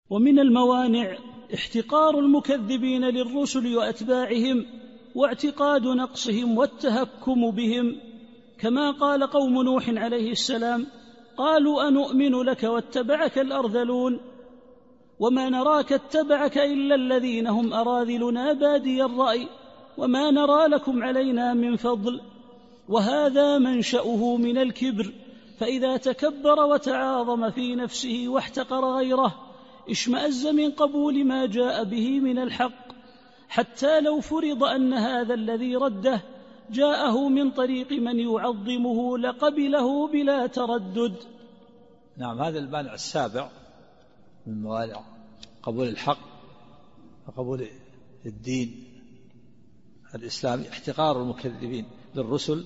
ومن الموانع احتقار المكذبين للرسل وأتباعهم واعتقاد نقصهم والتهكم بهم، كما قال قوم نوح عليه السلام: قالوا أنؤمن لك واتبعك الأرذلون وما نراك اتبعك إلا الذين هم أراذلنا بادي الرأي وما نرى لكم علينا من فضل. وهذا منشأه من الكبر، فإذا تكبر وتعاظم في نفسه واحتقر غيره اشمأز من قبول ما جاء به من الحق، حتى لو فرض أن هذا الذي رده جاءه من طريق من يعظمه لقبله بلا تردد. نعم، هذا المانع السابع من موانع قبول الحق وقبول الدين الإسلامي احتقار المكذبين للرسل،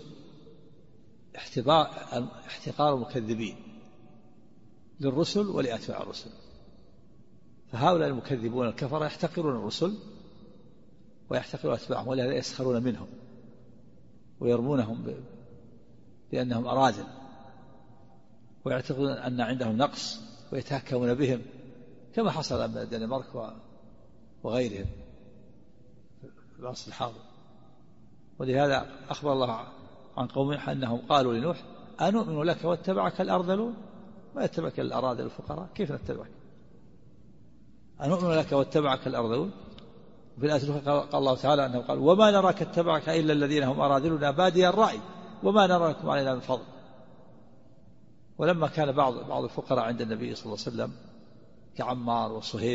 احتقار المكذبين للرسل ولأتباع الرسل. فهؤلاء المكذبون الكفرة يحتقرون الرسل ويحتقرون أتباعهم، ولهذا يسخرون منهم ويرمونهم بأنهم أراذل، ويعتقدون أن عندهم نقص ويتهكمون بهم، كما حصل من الدنمارك وغيرهم في العصر الحاضر. ولهذا أخبر الله عن قوم أنهم قالوا لنوح: أنؤمن لك واتبعك الأرذلون، ما يتبعك الأراذل الفقراء، كيف نتبعك؟ أنؤمن لك واتبعك الأرذلون. في الآية الأخرى قال الله تعالى أنه قال: وما نراك اتبعك إلا الذين هم أراذلنا بادي الرأي وما نرى لكم علينا من فضل. ولما كان بعض الفقراء عند النبي صلى الله عليه وسلم كعمار وصهيب،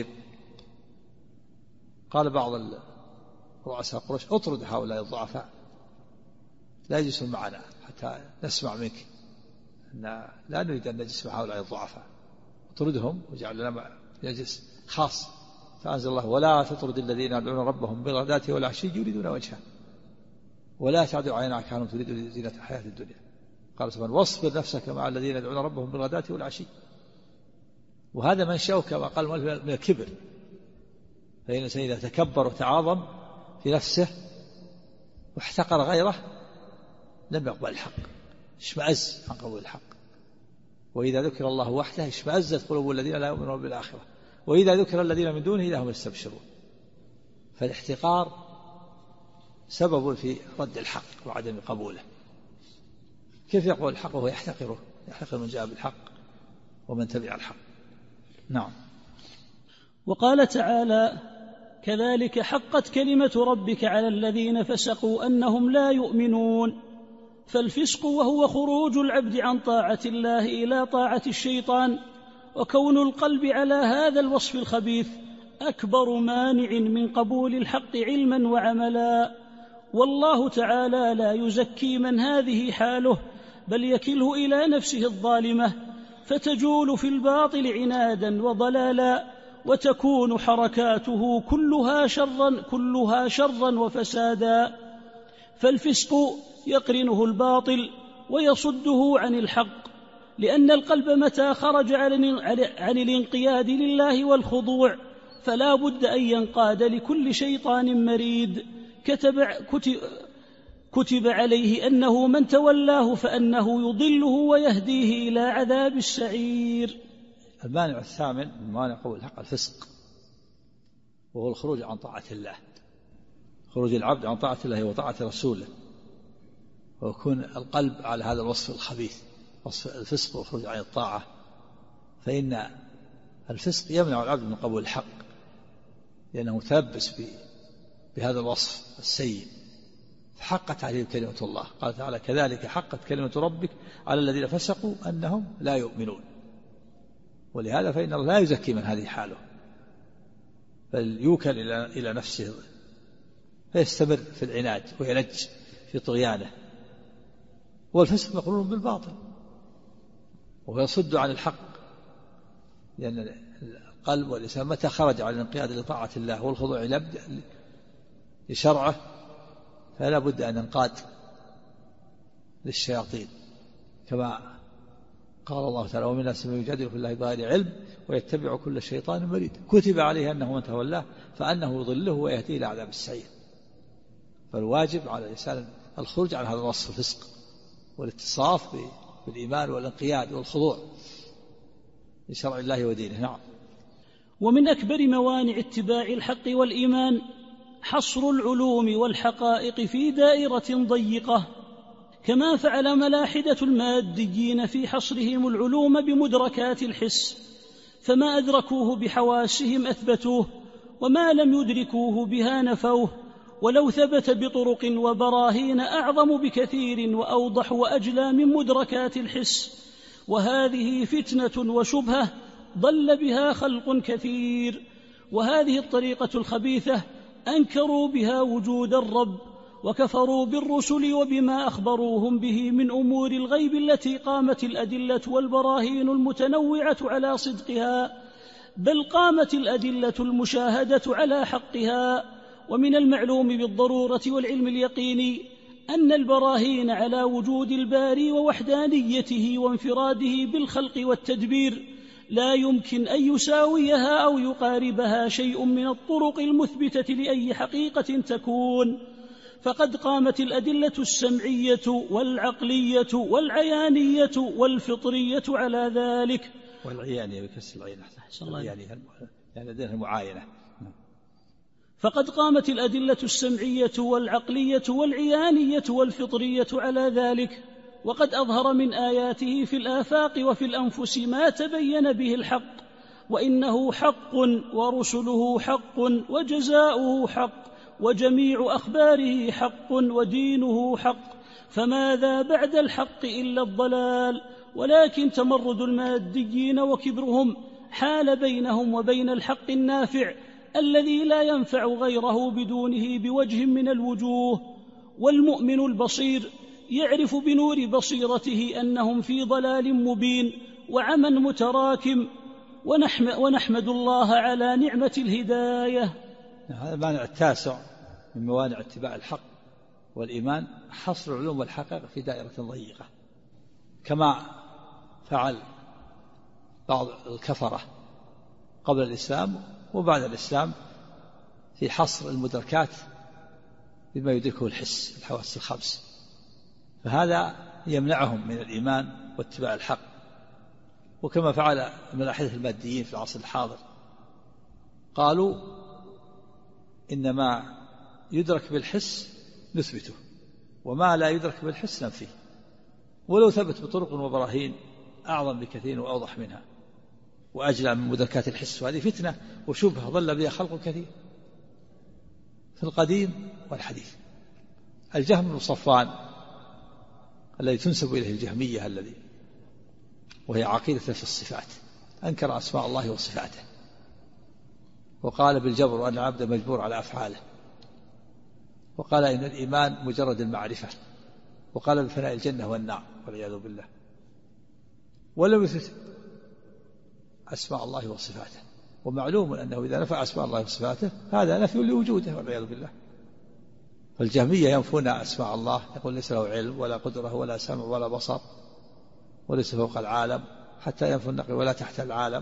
قال بعض رؤساء قريش: اطرد هؤلاء الضعفاء لا يجلسون معنا حتى نسمع منك، لا نريد أن نجلس مع هؤلاء الضعفاء، اطردهم وجعل لنا يجلس خاص. فأنزل الله: ولا تطرد الذين يدعون ربهم بالغداة والعشي يريدون وجهه ولا تعد عيناك عنهم تريد زينة الحياة الدنيا. قال سبحانه: واصبر نفسك مع الذين يدعون ربهم بالغداة والعشي. وهذا منشأه كما قال من الكبر، فإن الإنسان إذا تكبر وتعاظم في نفسه واحتقر غيره لم يقبل الحق، اشمأز عن قبول الحق. وإذا ذكر الله وحده اشمأزت قلوب الذين لا يؤمنون بالآخرة وإذا ذكر الذين من دونه إذا هم يستبشرون. فالاحتقار سبب في رد الحق وعدم قبوله. كيف يقبل الحق وهو يحتقره؟ يحتقر من جاء بالحق ومن تبع الحق. نعم. وقال تعالى: كذلك حقت كلمة ربك على الذين فسقوا أنهم لا يؤمنون. فالفسق وهو خروج العبد عن طاعة الله إلى طاعة الشيطان، وكون القلب على هذا الوصف الخبيث أكبر مانع من قبول الحق علما وعملا. والله تعالى لا يزكي من هذه حاله، بل يكله إلى نفسه الظالمة، فتجول في الباطل عنادا وضلالا، وتكون حركاته كلها شرا وفسادا. فالفسق يقرنه الباطل ويصده عن الحق، لأن القلب متى خرج عن الانقياد لله والخضوع فلا بد أن ينقاد لكل شيطان مريد كتب عليه أنه من تولاه فأنه يضله ويهديه إلى عذاب السعير. المانع الثامن من موانع قبول الحق الفسق، وهو الخروج عن طاعة الله، خروج العبد عن طاعة الله وطاعة رسوله، ويكون القلب على هذا الوصف الخبيث، وصف الفسق والخروج عن الطاعة. فإن الفسق يمنع العبد من قبول الحق، لأنه متلبس بهذا الوصف السيء. فحقت عليه كلمة الله، قال تعالى: كذلك حقت كلمة ربك على الذين فسقوا أنهم لا يؤمنون. ولهذا فإن الله لا يزكي من هذه حاله، بل يوكل إلى نفسه فيستمر في العناد ويلج في طغيانه. والفسق مقرون بالباطل ويصد عن الحق، لأن القلب والإنسان متى خرج عن الانقياد لطاعة الله والخضوع لشرعه فلا بد أن ينقاد للشياطين، كما قال الله تعالى: ومن الناس من يجادل في الله بغير علم ويتبع كل شيطان مريد كتب عليه أنه من تولاه فأنه يضله ويهديه إلى عذاب السعير. فالواجب على الإنسان الخروج عن هذا الوصف الفسق والاتصاف بالإيمان والانقياد والخضوع لشرع الله ودينه. نعم. ومن أكبر موانع اتباع الحق والإيمان حصر العلوم والحقائق في دائرة ضيقة، كما فعل ملاحدة الماديين في حصرهم العلوم بمدركات الحس، فما أدركوه بحواسهم أثبتوه، وما لم يدركوه بها نفوه، ولو ثبت بطرق وبراهين أعظم بكثير وأوضح وأجلى من مدركات الحس. وهذه فتنة وشبهة ضل بها خلق كثير، وهذه الطريقة الخبيثة أنكروا بها وجود الرب، وكفروا بالرسل وبما أخبروهم به من أمور الغيب التي قامت الأدلة والبراهين المتنوعة على صدقها، بل قامت الأدلة المشاهدة على حقها. ومن المعلوم بالضرورة والعلم اليقيني أن البراهين على وجود الباري ووحدانيته وانفراده بالخلق والتدبير لا يمكن أن يساويها أو يقاربها شيء من الطرق المثبتة لأي حقيقة تكون، فقد قامت الأدلة السمعية والعقلية والعيانية والفطرية على ذلك. والعيانية بكسر العين يعني لديها المعاينة. فقد قامت الأدلة السمعية والعقلية والعيانية والفطرية على ذلك، وقد أظهر من آياته في الآفاق وفي الأنفس ما تبين به الحق، وإنه حق ورسله حق وجزاؤه حق وجميع أخباره حق ودينه حق، فماذا بعد الحق إلا الضلال؟ ولكن تمرد الماديين وكبرهم حال بينهم وبين الحق النافع الذي لا ينفع غيره بدونه بوجه من الوجوه. والمؤمن البصير يعرف بنور بصيرته أنهم في ضلال مبين وعمى متراكم، ونحمد الله على نعمة الهداية. هذا المانع التاسع من موانع اتباع الحق والإيمان، حصر العلوم والحقائق في دائرة ضيقة، كما فعل بعض الكفرة قبل الإسلام وبعد الإسلام في حصر المدركات بما يدركه الحس، الحواس الخمس، فهذا يمنعهم من الإيمان واتباع الحق. وكما فعل ملاحدة الماديين في العصر الحاضر، قالوا إن ما يدرك بالحس نثبته، وما لا يدرك بالحس ننفيه، ولو ثبت بطرق وبراهين أعظم بكثير وأوضح منها وأجلى من مدركات الحس. وهذه فتنة وشبهة ضل بها خلق كثير في القديم والحديث. الجهم بن صفوان الذي تنسب إليه الجهمية وهي عقيدة في الصفات، أنكر أسماء الله وصفاته، وقال بالجبر وأن العبد مجبور على أفعاله، وقال إن الإيمان مجرد المعرفة، وقال بفناء الجنة والنار والعياذ بالله، ولم يثبت أسماء الله وصفاته. ومعلوم أنه إذا نفى أسماء الله وصفاته هذا نفي لوجوده والعياذ بالله. فالجهمية ينفون أسماء الله، يقول ليس له علم ولا قدرة ولا سمع ولا بصر وليس فوق العالم، حتى ينفوا النقل ولا تحت العالم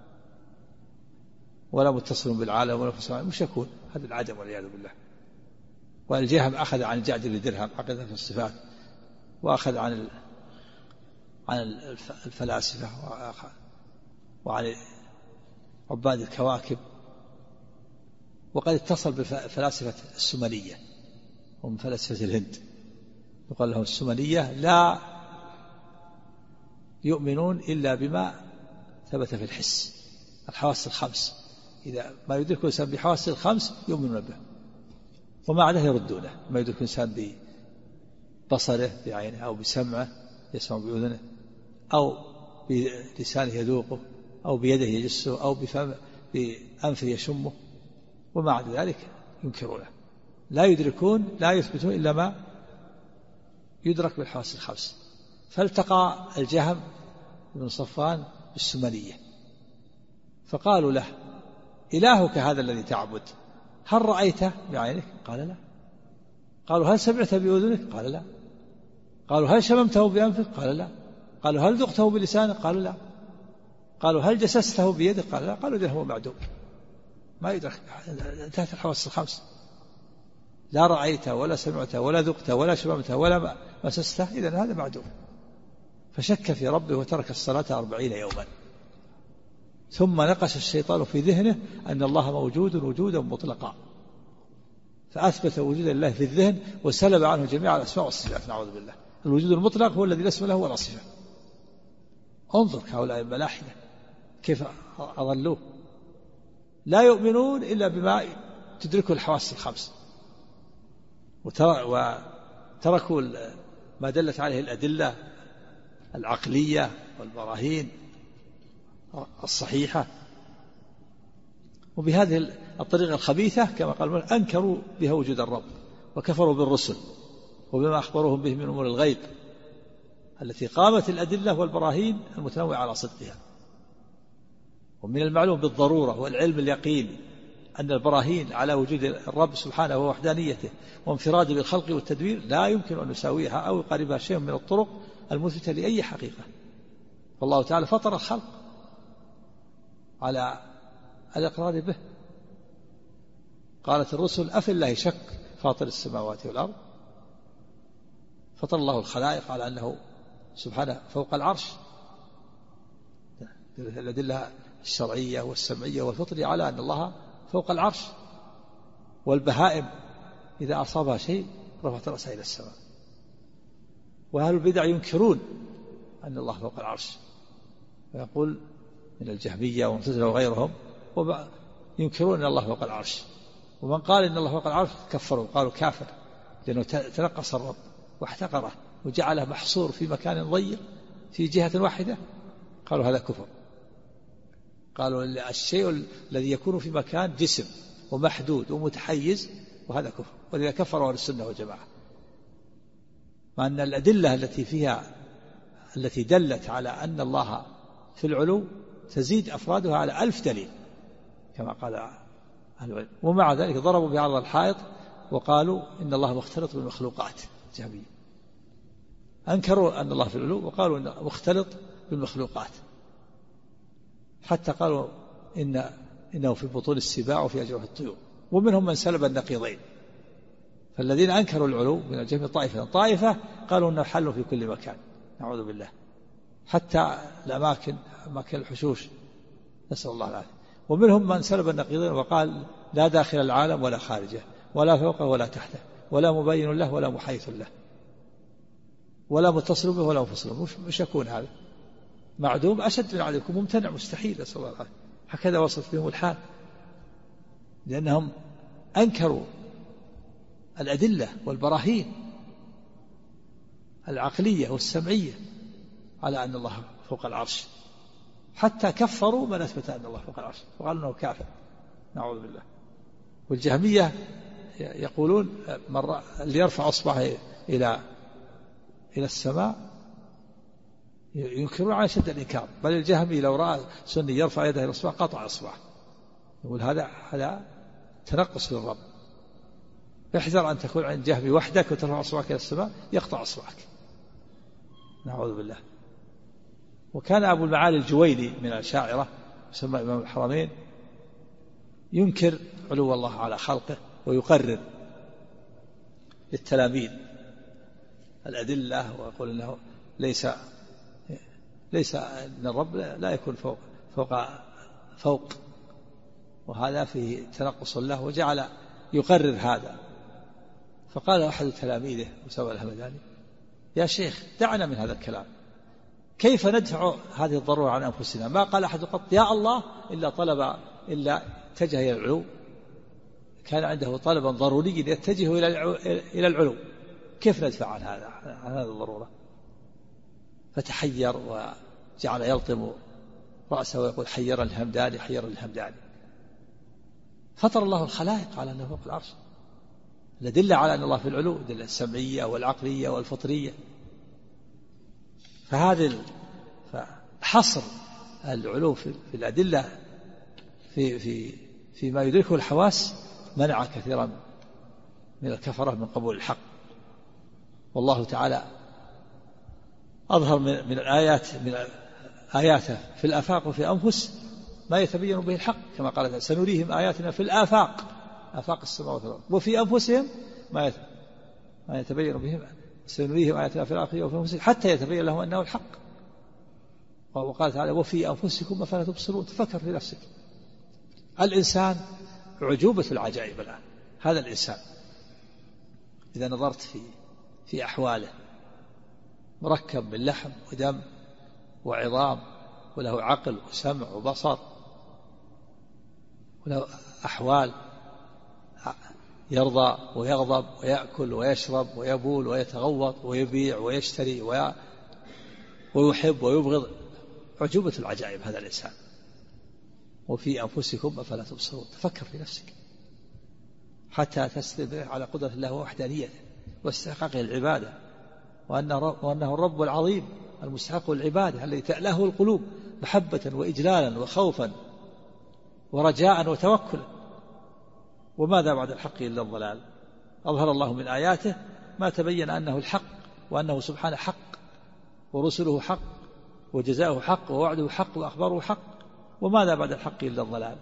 ولا متصل بالعالم ولا في السماء، مش يكون هذا العدم والعياذ بالله. والجهم أخذ عن الجعد بن درهم عقيدة في الصفات، وأخذ عن الفلاسفة وعن عباد الكواكب، وقد اتصل بالفلاسفة السمنية ومن فلاسفة الهند، يقال لهم السمنية لا يؤمنون إلا بما ثبت في الحس، الحواس الخمس، إذا ما يدرك الإنسان بحواس الخمس يؤمنون به، وما عداه يردونه. ما يدرك الإنسان ببصره بعينه أو بسمعه يسمع بأذنه أو بلسانه يذوقه أو بيده يجسه أو بأنفه يشمه، وما عدا ذلك ينكرونه، لا يدركون لا يثبتون إلا ما يدرك بالحواس الخمس. فالتقى الجهم بن صفوان بالسمنية فقالوا له: إلهك هذا الذي تعبد هل رأيته بعينك؟ قال لا. قالوا: هل سمعت بأذنك؟ قال لا. قالوا: هل شممته بأنفك؟ قال لا. قالوا: هل ذقته بلسانك؟ قالوا لا. قالوا: هل جسسته بيدك؟ قال لا. قالوا: إذن هو معدوم، ما يدرك، انتهت الحواس الخمس، لا رأيته ولا سمعته ولا ذقته ولا شممته ولا مسسته، إذن هذا معدوم. فشك في ربه وترك الصلاة 40 يوما. ثم نقش الشيطان في ذهنه أن الله موجود وجودا مطلقا، فأثبت وجود الله في الذهن وسلب عنه جميع الأسماء والصفات. نعوذ بالله. الوجود المطلق هو الذي لا اسم له ولا صفة. انظر هؤلاء الملاحدة كيف أضلوه. لا يؤمنون إلا بما تدركه الحواس الخمس، وتركوا ما دلت عليه الأدلة العقلية والبراهين الصحيحة. وبهذه الطريقة الخبيثة كما قال أنكروا بها وجود الرب وكفروا بالرسل وبما أخبروهم به من أمور الغيب التي قامت الأدلة والبراهين المتنوعة على صدقها. ومن المعلوم بالضرورة والعلم اليقين أن البراهين على وجود الرب سبحانه ووحدانيته وانفراده بالخلق والتدبير لا يمكن أن يساويها أو يقاربها شيء من الطرق المثبتة لأي حقيقة. فالله تعالى فطر الخلق على الإقرار به. قالت الرسل أفي الله شك فاطر السماوات والأرض. فطر الله الخلائق على أنه سبحانه فوق العرش. الأدلة الشرعية والسمعية والفطرية على أن الله فوق العرش. والبهائم إذا أصابها شيء رفعت رأسها إلى السماء. وأهل البدع ينكرون أن الله فوق العرش، ويقول من الجهمية والمعتزلة وغيرهم ينكرون أن الله فوق العرش. ومن قال إن الله فوق العرش كفروا، قالوا كافر، لأنه تنقص الرب واحتقره وجعله محصور في مكان ضيق في جهة واحدة، قالوا هذا كفر. قالوا الشيء الذي يكون في مكان جسم ومحدود ومتحيز وهذا كفر، ولذا كفروا أهل السنة والجماعة. مع أن الأدلة التي دلت على أن الله في العلو تزيد أفرادها على 1000 دليل كما قال أهل العلم، ومع ذلك ضربوا بعرض الحائط وقالوا إن الله مختلط بالمخلوقات. جهمية أنكروا أن الله في العلو وقالوا إنه مختلط بالمخلوقات، حتى قالوا إنه في بطون السباع وفي أجوف الطيور. ومنهم من سلب النقيضين. فالذين أنكروا العلو من الجهمية طائفة قالوا إنه حل في كل مكان، نعوذ بالله، حتى الأماكن أماكن الحشوش، نسأل الله العافية. ومنهم من سلب النقيضين وقال لا داخل العالم ولا خارجه، ولا فوقه ولا تحته، ولا مبين له ولا محيث له، ولا متصل به ولا منفصل. مش يكون هذا؟ معدوم أشد من عدمكم، ممتنع مستحيل، نسأل الله العافية. هكذا وصف بهم الحال، لأنهم أنكروا الأدلة والبراهين العقلية والسمعية على أن الله فوق العرش، حتى كفروا من أثبت أن الله فوق العرش وقالوا أنه كافر، نعوذ بالله. والجهمية يقولون اللي يرفع أصبعه إلى السماء ينكرون على شد الإنكار، بل الجهمي لو رأى سني يرفع يده إلى الأصبع قطع أصبعه، يقول هذا تنقص للرب. احذر أن تكون عند جهمي وحدك وترفع أصبعك إلى السماء يقطع أصبعك، نعوذ بالله. وكان أبو المعالي الجويني من الأشاعرة يسمى إمام الحرمين ينكر علو الله على خلقه ويقرر للتلاميذ الأدلة ويقول إنه ليس أن الرب لا يكون فوق، وهذا فيه تنقص له، وجعل يقرر هذا. فقال أحد تلاميذه أسامة الهمداني يا شيخ دعنا من هذا الكلام، كيف ندفع هذه الضرورة عن أنفسنا؟ ما قال أحد قط يا الله إلا اتجه إلى العلو، كان عنده طلبا ضروريا يتجه إلى العلو، كيف ندفع عن هذه الضرورة؟ فتحير وجعل يلطم رأسه ويقول حير الهمداني حير الهمداني. فطر الله الخلائق على أنه فوق العرش، الأدلة على أن الله في العلو، الأدلة السمعية والعقلية والفطرية. فحصر العلو في الأدلة فيما يدركه الحواس منع كثيرا من الكفرة من قبول الحق. والله تعالى أظهر من الآيات من آياته في الآفاق وفي أنفس ما يتبين به الحق، كما قال سنريهم آياتنا في الآفاق، آفاق السماوات والأرض، وفي أنفسهم ما يتبين بهم، سنريهم آياتنا في الآخرة وفي أنفسهم حتى يتبين لهم أنه الحق. وقال تعالى وفي أنفسكم أفلا تبصرون. تفكر في نفسك. الإنسان عجوبة العجائب الآن. هذا الإنسان إذا نظرت في أحواله مركب من لحم ودم وعظام، وله عقل وسمع وبصر، وله أحوال، يرضى ويغضب ويأكل ويشرب ويبول ويتغوط ويبيع ويشتري ويحب ويبغض. عجوبة العجائب هذا الإنسان. وفي أنفسكم أفلا تبصرون. تفكر في نفسك حتى تستدل على قدرة الله ووحدانيته واستحقاقه العبادة، وأنه الرب العظيم المستحق العبادة الذي تأله القلوب محبة وإجلالا وخوفا ورجاء وتوكلا. وماذا بعد الحق إلا الضلال؟ أظهر الله من آياته ما تبين أنه الحق، وأنه سبحانه حق، ورسله حق، وجزاؤه حق، ووعده حق، وأخباره حق. وماذا بعد الحق إلا الضلال؟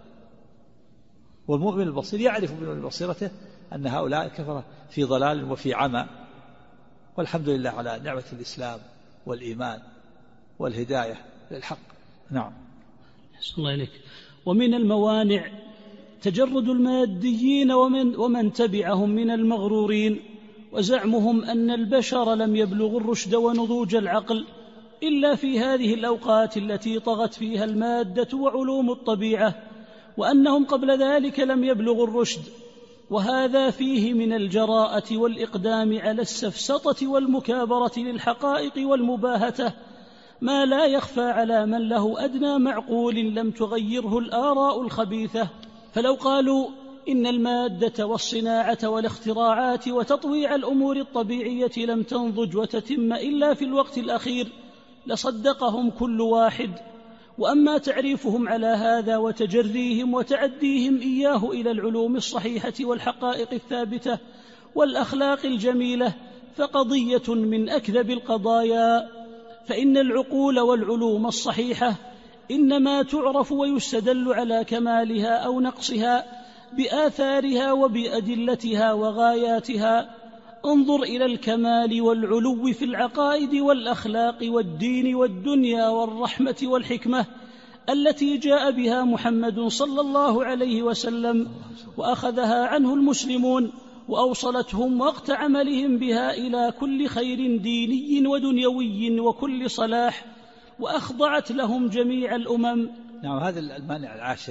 والمؤمن البصير يعرف ببصيرته أن هؤلاء كفرة في ضلال وفي عمى. والحمد لله على نعمة الإسلام والإيمان والهداية للحق. نعم. أحسن الله إليك. ومن الموانع تجرد الماديين ومن تبعهم من المغرورين، وزعمهم أن البشر لم يبلغوا الرشد ونضوج العقل إلا في هذه الأوقات التي طغت فيها المادة وعلوم الطبيعة، وأنهم قبل ذلك لم يبلغوا الرشد. وهذا فيه من الجراءة والإقدام على السفسطة والمكابرة للحقائق والمباهته ما لا يخفى على من له أدنى معقول لم تغيره الآراء الخبيثة. فلو قالوا إن المادة والصناعة والاختراعات وتطويع الأمور الطبيعية لم تنضج وتتم إلا في الوقت الأخير لصدقهم كل واحد. وأما تعريفهم على هذا وتجريهم وتعديهم إياه إلى العلوم الصحيحة والحقائق الثابتة والأخلاق الجميلة فقضية من أكذب القضايا. فإن العقول والعلوم الصحيحة إنما تعرف ويستدل على كمالها أو نقصها بآثارها وبأدلتها وغاياتها. انظر إلى الكمال والعلو في العقائد والأخلاق والدين والدنيا والرحمة والحكمة التي جاء بها محمد صلى الله عليه وسلم وأخذها عنه المسلمون، وأوصلتهم وقت عملهم بها إلى كل خير ديني ودنيوي وكل صلاح، وأخضعت لهم جميع الأمم. نعم. هذا المانع العاشر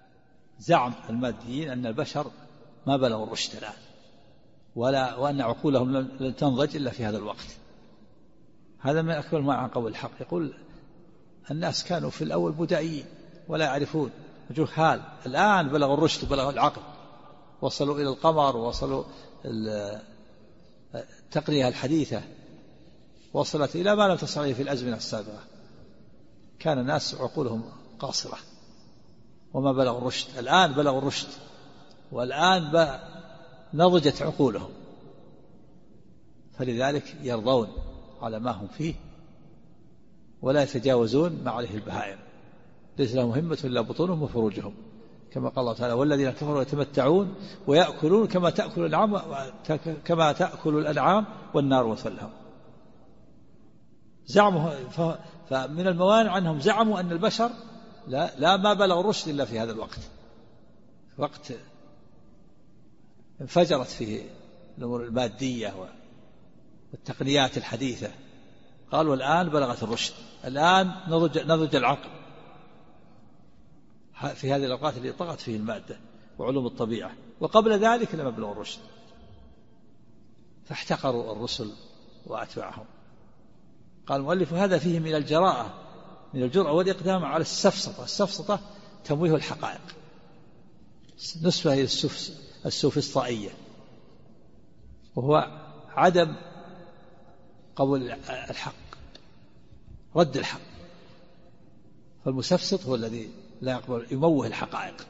زعم الماديين أن البشر ما بلغوا الرشد الآن، وأن عقولهم لن تنضج إلا في هذا الوقت. هذا من أكبر ما عن قول الحق. يقول الناس كانوا في الأول بدائيين ولا يعرفون، جهال، الآن بلغوا الرشد وبلغوا العقل، وصلوا إلى القمر، ووصلوا التقنية الحديثة، وصلت إلى ما لم تصل إليه في الأزمنة السابقة. كان الناس عقولهم قاصرة وما بلغوا الرشد. الآن بلغوا الرشد، والآن نضجت عقولهم، فلذلك يرضون على ما هم فيه ولا يتجاوزون ما عليه البهائم. ليس لهم همة إلا بطونهم وفروجهم، كما قال الله تعالى والذين كفروا يتمتعون ويأكلون كما تأكل الأنعام والنار مثوى لهم. فمن الموانع أنهم زعموا أن البشر لا ما بلغوا الرشد إلا في هذا الوقت، وقت انفجرت فيه الأمور المادية والتقنيات الحديثة. قالوا الآن بلغت الرشد، الآن نضج العقل في هذه الأوقات التي طغت فيه المادة وعلوم الطبيعة، وقبل ذلك لم يبلغوا الرشد، فاحتقروا الرسل وأتباعهم. قال المؤلف هذا فيه من الجراءة، من الجرأة والإقدام على السفسطة. السفسطة تمويه الحقائق، نسبة إلى السوفسطائية، وهو عدم قبول الحق، رد الحق. فالمسفسط هو الذي لا يقبل، يموه الحقائق.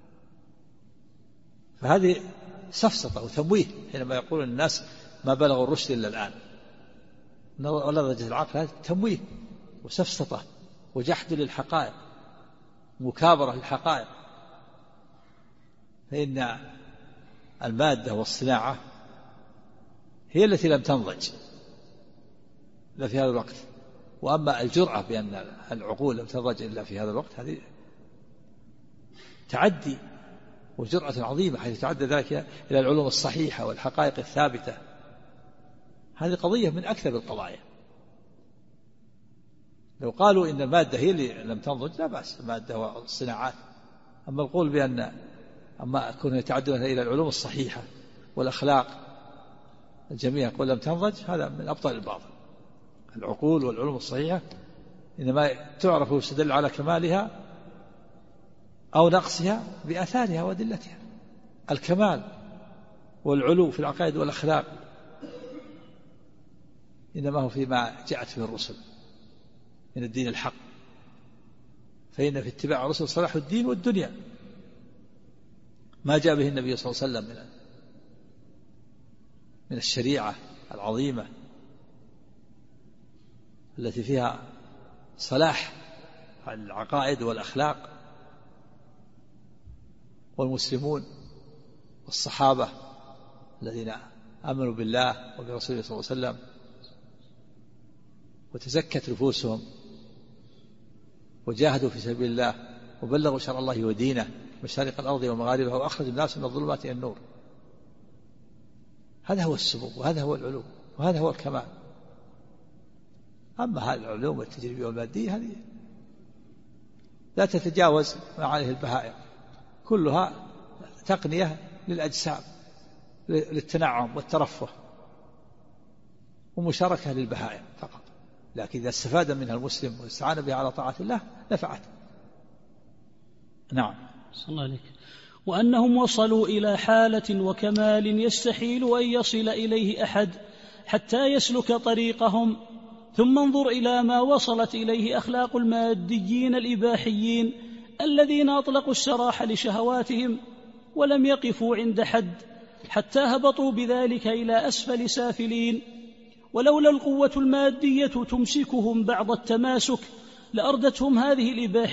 فهذه سفسطة وتمويه حينما يقول الناس ما بلغوا الرشد إلا الآن. ولذة العقل هذا تمويه وسفسطة وجحد للحقائق، مكابرة للحقائق. فإن المادة والصناعة هي التي لم تنضج إلا في هذا الوقت، وأما الجرأة بأن العقول لم تنضج إلا في هذا الوقت، هذه تعدي وجرأة عظيمة، حيث تعدى ذلك إلى العلوم الصحيحة والحقائق الثابتة. هذه قضية من أكثر القضايا. لو قالوا إن المادة هي اللي لم تنضج لا بأس، المادة والصناعات. أما القول بأن كون يتعدون إلى العلوم الصحيحة والأخلاق الجميع يقول لم تنضج، هذا من أبطال الباطل. العقول والعلوم الصحيحة إنما تعرف وتدل على كمالها أو نقصها بآثارها وأدلتها. الكمال والعلو في العقائد والأخلاق إنما هو فيما جاءت به الرسل من الدين الحق، فإن في اتباع الرسل صلاح الدين والدنيا. ما جاء به النبي صلى الله عليه وسلم من الشريعة العظيمة التي فيها صلاح العقائد والأخلاق، والمسلمون والصحابة الذين آمنوا بالله وبرسوله صلى الله عليه وسلم وتزكت نفوسهم وجاهدوا في سبيل الله وبلغوا شرع الله ودينه مشارق الأرض ومغاربها وأخرج الناس من الظلمات إلى النور. هذا هو السمو، وهذا هو العلو، وهذا هو الكمال. أما هذه العلوم التجريبية والمادية هذه لا تتجاوز ما عليه البهائم، كلها تقنية للأجسام للتنعم والترفه ومشاركة للبهائم فقط. لكن إذا استفاد منها المسلم واستعان بها على طاعة الله نفعت. نعم. صلى الله عليك. وأنهم وصلوا إلى حالة وكمال يستحيل أن يصل إليه أحد حتى يسلك طريقهم. ثم انظر إلى ما وصلت إليه أخلاق الماديين الإباحيين الذين أطلقوا السراح لشهواتهم ولم يقفوا عند حد حتى هبطوا بذلك إلى أسفل سافلين. ولولا القوة المادية تمسكهم بعض التماسك لأردتهم هذه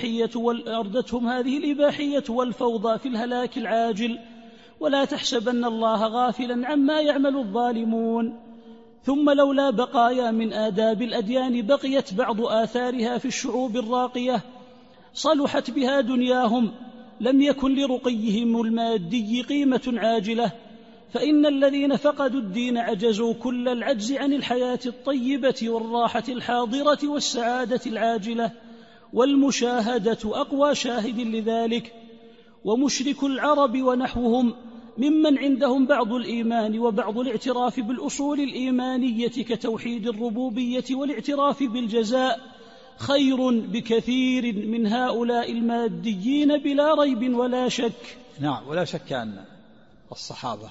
الإباحية والفوضى في الهلاك العاجل. ولا تحسبن الله غافلا عما يعمل الظالمون. ثم لولا بقايا من آداب الأديان بقيت بعض آثارها في الشعوب الراقية صلحت بها دنياهم لم يكن لرقيهم المادي قيمة عاجلة. فإن الذين فقدوا الدين عجزوا كل العجز عن الحياة الطيبة والراحة الحاضرة والسعادة العاجلة. والمشاهدة أقوى شاهد لذلك. ومشرك العرب ونحوهم ممن عندهم بعض الإيمان وبعض الاعتراف بالأصول الإيمانية كتوحيد الربوبية والاعتراف بالجزاء خير بكثير من هؤلاء الماديين بلا ريب ولا شك. نعم. ولا شك أن الصحابة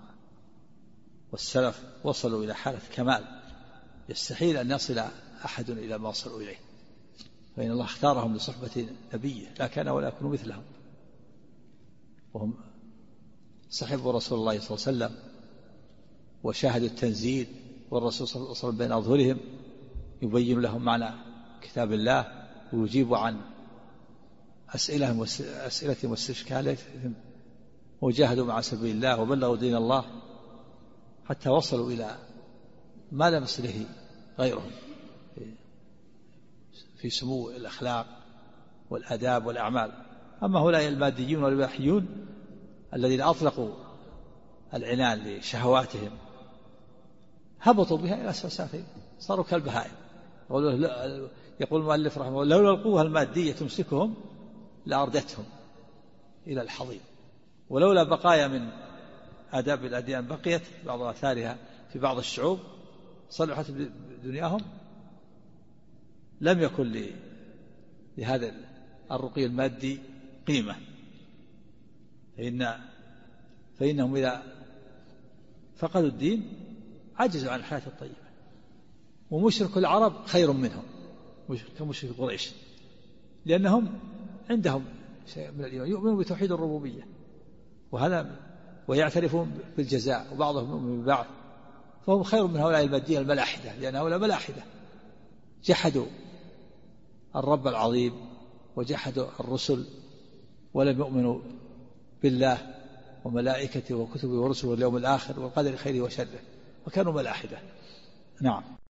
والسلف وصلوا إلى حالة كمال يستحيل أن يصل أحد إلى ما وصلوا إليه، فإن الله اختارهم لصحبة نبيه لا كان ولا يكون مثلهم، وهم صحبوا رسول الله صلى الله عليه وسلم وشاهدوا التنزيل، والرسول صلى الله عليه وسلم بين أظهرهم يبين لهم معنى كتاب الله ويجيب عن أسئلتهم واستشكالاتهم، وجاهدوا مع سبيل الله وبلغوا دين الله حتى وصلوا إلى ما لم يصله غيرهم في سمو الأخلاق والآداب والأعمال. أما هؤلاء الماديون والإباحيون الذين أطلقوا العنان لشهواتهم هبطوا بها إلى أسفل سافلين، صاروا كالبهائم. يقول المؤلف رحمه الله: لولا القوة المادية تمسكهم لأردتهم إلى الحضيض. ولولا بقايا من آداب الأديان بقيت بعض آثارها في بعض الشعوب صلحت دنياهم لم يكن لهذا الرقي المادي قيمة، فإنهم إذا فقدوا الدين عجزوا عن الحياة الطيبة. ومشرك العرب خير منهم كمشرك قريش، لأنهم عندهم شيء من الإيمان، يؤمنون بتوحيد الربوبية ويعترفون بالجزاء، وبعضهم يؤمن ببعض، فهم خير من هؤلاء الماديين الملاحدة، لأن هؤلاء ملاحدة جحدوا الرب العظيم وجحدوا الرسل ولم يؤمنوا بالله وملائكته وكتبه ورسله واليوم الآخر والقدر خيره وشره، وكانوا ملاحدة. نعم.